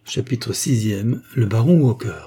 Chapitre 6e. Le baron Walker.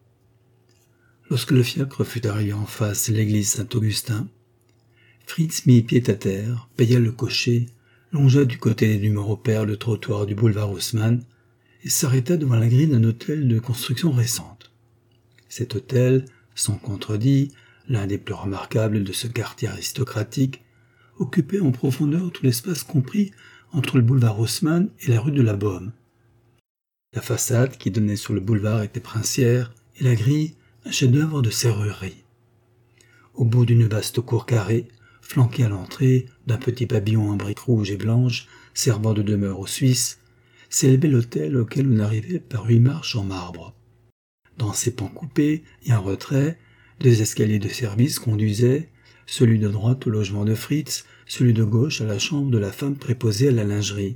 Lorsque le fiacre fut arrivé en face de l'église Saint-Augustin, Fritz mit pied à terre, paya le cocher, longea du côté des numéros pairs le trottoir du boulevard Haussmann et s'arrêta devant la grille d'un hôtel de construction récente. Cet hôtel, sans contredit, l'un des plus remarquables de ce quartier aristocratique, occupait en profondeur tout l'espace compris entre le boulevard Haussmann et la rue de la Baume. La façade qui donnait sur le boulevard était princière et la grille un chef-d'œuvre de serrurerie. Au bout d'une vaste cour carrée, flanquée à l'entrée d'un petit pavillon en briques rouges et blanches servant de demeure aux Suisses, s'élevait l'hôtel auquel on arrivait par 8 marches en marbre. Dans ses pans coupés et en retrait, 2 escaliers de service conduisaient, celui de droite au logement de Fritz, celui de gauche à la chambre de la femme préposée à la lingerie.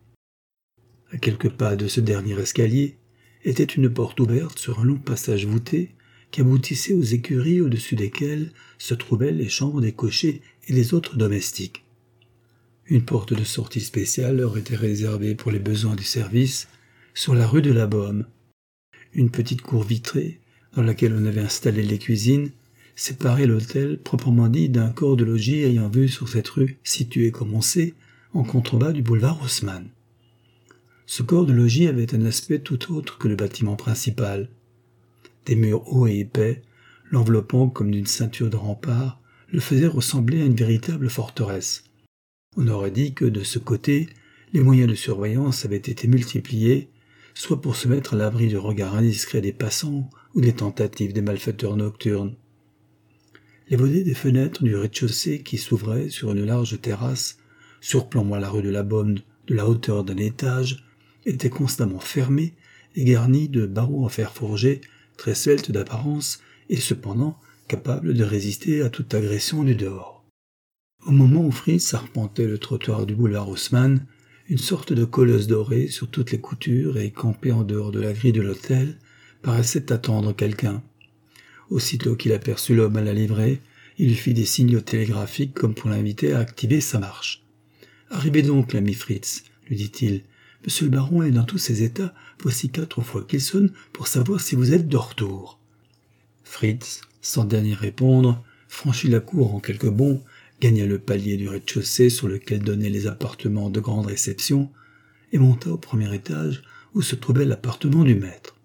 À quelques pas de ce dernier escalier était une porte ouverte sur un long passage voûté qui aboutissait aux écuries au-dessus desquelles se trouvaient les chambres des cochers et des autres domestiques. Une porte de sortie spéciale leur était réservée pour les besoins du service sur la rue de la Baume. Une petite cour vitrée, dans laquelle on avait installé les cuisines, séparait l'hôtel proprement dit d'un corps de logis ayant vue sur cette rue située, comme on sait, en contrebas du boulevard Haussmann. Ce corps de logis avait un aspect tout autre que le bâtiment principal. Des murs hauts et épais, l'enveloppant comme d'une ceinture de rempart, le faisaient ressembler à une véritable forteresse. On aurait dit que, de ce côté, les moyens de surveillance avaient été multipliés, soit pour se mettre à l'abri du regard indiscret des passants ou des tentatives des malfaiteurs nocturnes. Les volets des fenêtres du rez-de-chaussée qui s'ouvraient sur une large terrasse, surplombant la rue de la Baume de la hauteur d'un étage, étaient constamment fermés et garnis de barreaux en fer forgé, très sveltes d'apparence et cependant capables de résister à toute agression du dehors. Au moment où Fritz arpentait le trottoir du boulevard Haussmann, une sorte de colosse dorée sur toutes les coutures et campée en dehors de la grille de l'hôtel paraissait attendre quelqu'un. Aussitôt qu'il aperçut l'homme à la livrée, il lui fit des signaux télégraphiques comme pour l'inviter à activer sa marche. « Arrivez donc, l'ami Fritz, » lui dit-il. « Monsieur le baron est dans tous ses états, voici 4 fois qu'il sonne pour savoir si vous êtes de retour. » Fritz, sans daigner répondre, franchit la cour en quelques bonds, gagna le palier du rez-de-chaussée sur lequel donnaient les appartements de grande réception, et monta au premier étage où se trouvait l'appartement du maître.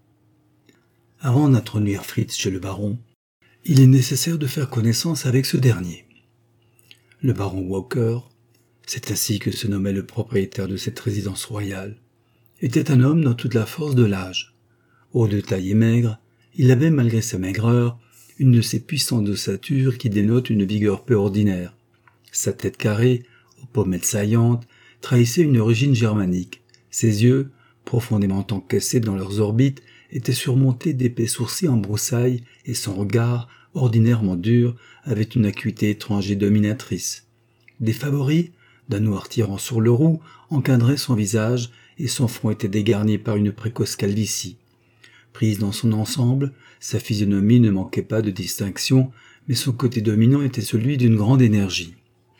Avant d'introduire Fritz chez le baron, il est nécessaire de faire connaissance avec ce dernier. Le baron Walker, c'est ainsi que se nommait le propriétaire de cette résidence royale, était un homme dans toute la force de l'âge. Haut de taille et maigre, il avait, malgré sa maigreur, une de ces puissantes ossatures qui dénotent une vigueur peu ordinaire. Sa tête carrée, aux pommettes saillantes, trahissait une origine germanique. Ses yeux, profondément encaissés dans leurs orbites, étaient surmontés d'épais sourcils en broussailles et son regard, ordinairement dur, avait une acuité étrange et dominatrice. Des favoris, d'un noir tirant sur le roux, encadraient son visage et son front était dégarni par une précoce calvitie. Prise dans son ensemble, sa physionomie ne manquait pas de distinction, mais son côté dominant était celui d'une grande énergie.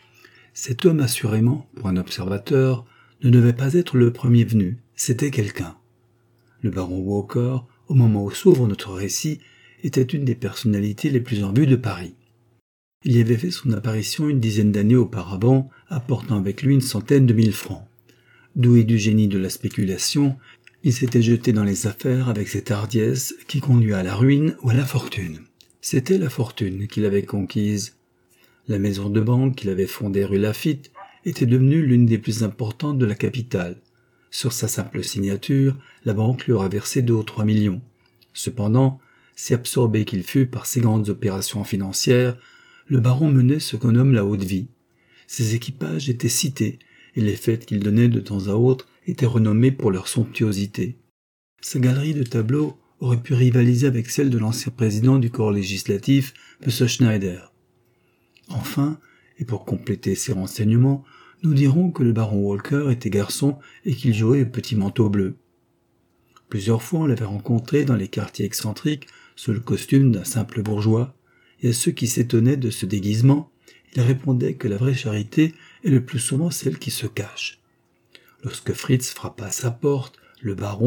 Cet homme, assurément, pour un observateur, ne devait pas être le premier venu, c'était quelqu'un. Le baron Walker, au moment où s'ouvre notre récit, était une des personnalités les plus en vue de Paris. Il y avait fait son apparition une dizaine d'années auparavant, apportant avec lui 100 000 francs. Doué du génie de la spéculation, il s'était jeté dans les affaires avec cette hardiesse qui conduit à la ruine ou à la fortune. C'était la fortune qu'il avait conquise. La maison de banque qu'il avait fondée rue Laffitte était devenue l'une des plus importantes de la capitale. Sur sa simple signature, la banque lui aurait versé 2 ou 3 millions. Cependant, si absorbé qu'il fût par ses grandes opérations financières, le baron menait ce qu'on nomme la haute vie. Ses équipages étaient cités, et les fêtes qu'il donnait de temps à autre étaient renommées pour leur somptuosité. Sa galerie de tableaux aurait pu rivaliser avec celle de l'ancien président du corps législatif, M. Schneider. Enfin, et pour compléter ces renseignements, nous dirons que le baron Walker était garçon et qu'il jouait au petit manteau bleu. Plusieurs fois on l'avait rencontré dans les quartiers excentriques sous le costume d'un simple bourgeois, et à ceux qui s'étonnaient de ce déguisement, il répondait que la vraie charité est le plus souvent celle qui se cache. Lorsque Fritz frappa à sa porte, le baron,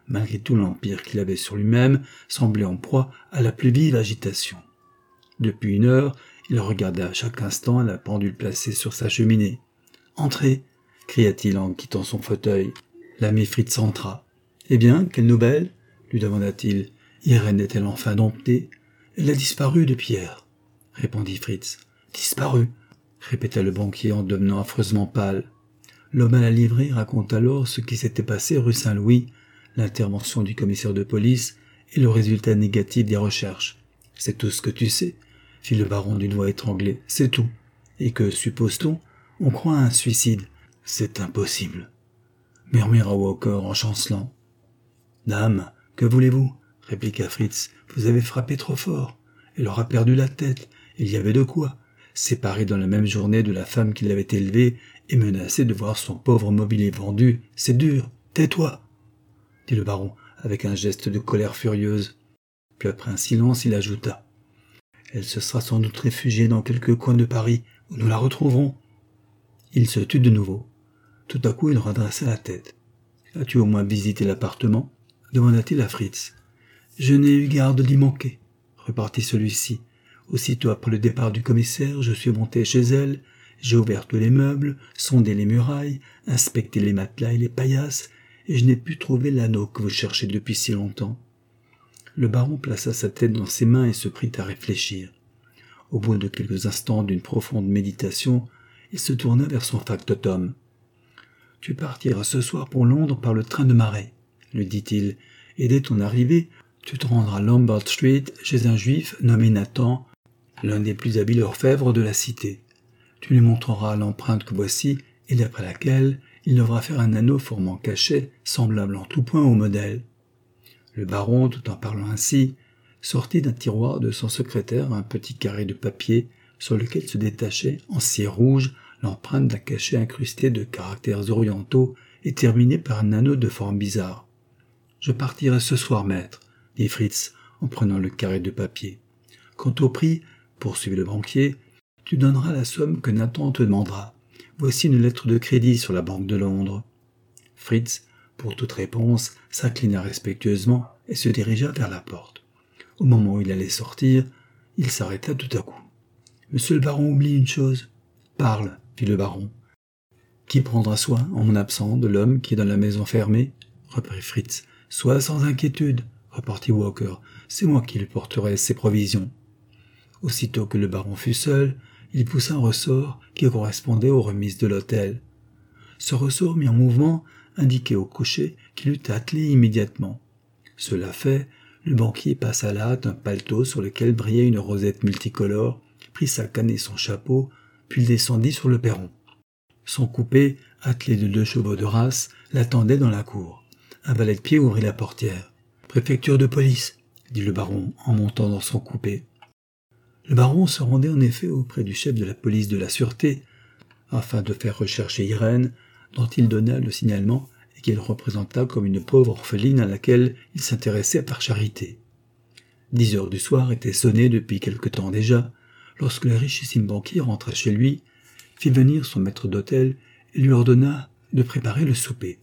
Malgré tout l'empire qu'il avait sur lui-même, semblait en proie à la plus vive agitation. Depuis 1 heure, il regardait à chaque instant la pendule placée sur sa cheminée. « Entrez !» cria-t-il en quittant son fauteuil. L'ami Fritz entra. « Eh bien, quelle nouvelle ?» lui demanda-t-il. « Irène est-elle enfin domptée ?»« Elle a disparu depuis hier, » répondit Fritz. « Disparu ?» répéta le banquier en devenant affreusement pâle. L'homme à la livrée raconte alors ce qui s'était passé rue Saint-Louis, l'intervention du commissaire de police et le résultat négatif des recherches. « C'est tout ce que tu sais ?» fit le baron d'une voix étranglée. « C'est tout. Et que suppose-t-on ? On croit à un suicide. C'est impossible. » murmura Walker en chancelant. « Dame, que voulez-vous » répliqua Fritz. « Vous avez frappé trop fort. Elle aura perdu la tête. Il y avait de quoi. Séparé dans la même journée de la femme qui l'avait élevée et menacé de voir son pauvre mobilier vendu, c'est dur. Tais-toi » dit le baron avec un geste de colère furieuse. Puis après un silence, il ajouta. « Elle se sera sans doute réfugiée dans quelque coin de Paris où nous la retrouverons. » Il se tut de nouveau. Tout à coup, il redressa la tête. « As-tu au moins visité l'appartement » demanda-t-il à Fritz. « Je n'ai eu garde d'y manquer, » repartit celui-ci. « Aussitôt après le départ du commissaire, je suis monté chez elle, j'ai ouvert tous les meubles, sondé les murailles, inspecté les matelas et les paillasses, et je n'ai pu trouver l'anneau que vous cherchez depuis si longtemps. » Le baron plaça sa tête dans ses mains et se prit à réfléchir. Au bout de quelques instants d'une profonde méditation, il se tourna vers son factotum. « Tu partiras ce soir pour Londres par le train de marée, » lui dit-il, « et dès ton arrivée, tu te rendras à Lombard Street chez un juif nommé Nathan, l'un des plus habiles orfèvres de la cité. Tu lui montreras l'empreinte que voici et d'après laquelle il devra faire un anneau formant cachet semblable en tout point au modèle. » Le baron, tout en parlant ainsi, sortit d'un tiroir de son secrétaire un petit carré de papier sur lequel se détachait, en cire rouge, l'empreinte d'un cachet incrusté de caractères orientaux et terminé par un anneau de forme bizarre. « Je partirai ce soir, maître, » dit Fritz en prenant le carré de papier. « Quant au prix, poursuivit le banquier, tu donneras la somme que Nathan te demandera. Voici une lettre de crédit sur la Banque de Londres. » Fritz, pour toute réponse, s'inclina respectueusement et se dirigea vers la porte. Au moment où il allait sortir, il s'arrêta tout à coup. « Monsieur le baron oublie une chose. »« Parle, » fit le baron. « Qui prendra soin, en mon absence, de l'homme qui est dans la maison fermée ?» reprit Fritz. « Sois sans inquiétude, » repartit Walker. « C'est moi qui lui porterai ses provisions. » Aussitôt que le baron fut seul, il poussa un ressort qui correspondait aux remises de l'hôtel. Ce ressort mis en mouvement indiquait au cocher qu'il eût attelé immédiatement. Cela fait, le banquier passa à la hâte un paletot sur lequel brillait une rosette multicolore, prit sa canne et son chapeau, puis il descendit sur le perron. Son coupé, attelé de 2 chevaux de race, l'attendait dans la cour. Un valet de pied ouvrit la portière. « Préfecture de police » dit le baron en montant dans son coupé. Le baron se rendait en effet auprès du chef de la police de la sûreté, afin de faire rechercher Irène, dont il donna le signalement et qu'il représenta comme une pauvre orpheline à laquelle il s'intéressait par charité. 10 heures du soir étaient sonnées depuis quelque temps déjà, lorsque le richissime banquier rentra chez lui, fit venir son maître d'hôtel et lui ordonna de préparer le souper.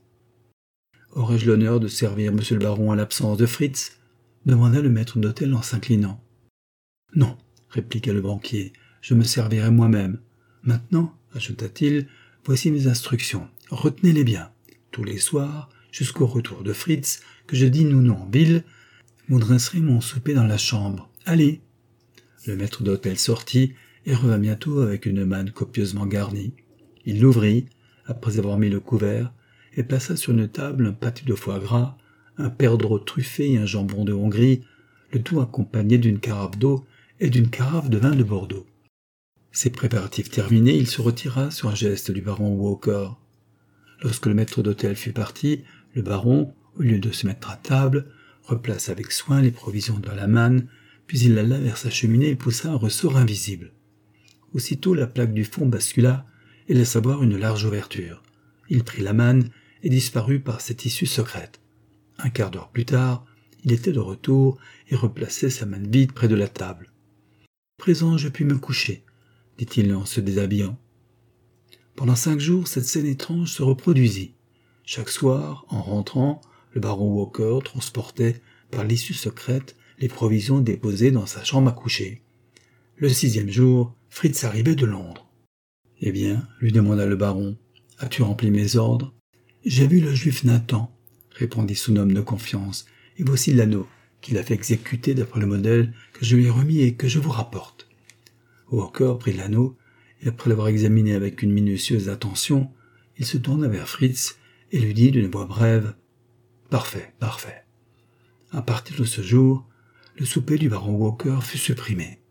« Aurais-je l'honneur de servir monsieur le baron à l'absence de Fritz ?» demanda le maître d'hôtel en s'inclinant. « Non, » répliqua le banquier, « je me servirai moi-même. Maintenant, ajouta-t-il, voici mes instructions. Retenez-les bien. Tous les soirs, jusqu'au retour de Fritz, que je dîne ou non en ville, vous dresserez mon souper dans la chambre. Allez !» Le maître d'hôtel sortit et revint bientôt avec une manne copieusement garnie. Il l'ouvrit, après avoir mis le couvert, et plaça sur une table un pâté de foie gras, un perdreau truffé et un jambon de Hongrie, le tout accompagné d'une carafe d'eau et d'une carafe de vin de Bordeaux. Ces préparatifs terminés, il se retira sur un geste du baron Walker. Lorsque le maître d'hôtel fut parti, le baron, au lieu de se mettre à table, replaça avec soin les provisions dans la manne, puis il alla vers sa cheminée et poussa un ressort invisible. Aussitôt la plaque du fond bascula et laissa voir une large ouverture. Il prit la manne et disparut par cette issue secrète. Un quart d'heure plus tard, il était de retour et replaçait sa manne vide près de la table. « Présent, je puis me coucher, » dit-il en se déshabillant. Pendant 5 jours, cette scène étrange se reproduisit. Chaque soir, en rentrant, Le baron Walker transportait par l'issue secrète les provisions déposées dans sa chambre à coucher. Le 6e jour, Fritz arrivait de Londres. « Eh bien, lui demanda le baron, as-tu rempli mes ordres ?»« J'ai vu le juif Nathan, répondit son homme de confiance, et voici l'anneau qu'il a fait exécuter d'après le modèle que je lui ai remis et que je vous rapporte. » Walker prit l'anneau, et après l'avoir examiné avec une minutieuse attention, il se tourna vers Fritz et lui dit d'une voix brève « Parfait, parfait. » À partir de ce jour, le souper du baron Walker fut supprimé.